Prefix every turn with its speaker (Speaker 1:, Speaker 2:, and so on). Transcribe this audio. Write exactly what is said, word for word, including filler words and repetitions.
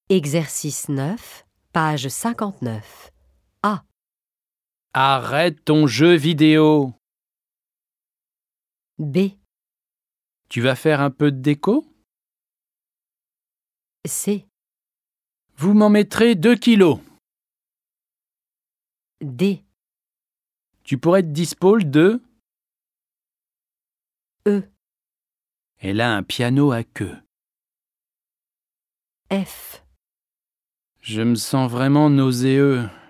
Speaker 1: Exercice neuf, page cinquante-neuf. A.
Speaker 2: Arrête ton jeu vidéo.
Speaker 1: B.
Speaker 2: Tu vas faire un peu de déco?
Speaker 1: C.
Speaker 2: Vous m'en mettrez deux kilos.
Speaker 1: D.
Speaker 2: Tu pourrais être dispo le deux?
Speaker 1: E.
Speaker 2: Elle a un piano à queue.
Speaker 1: F.
Speaker 2: Je me sens vraiment nauséeux.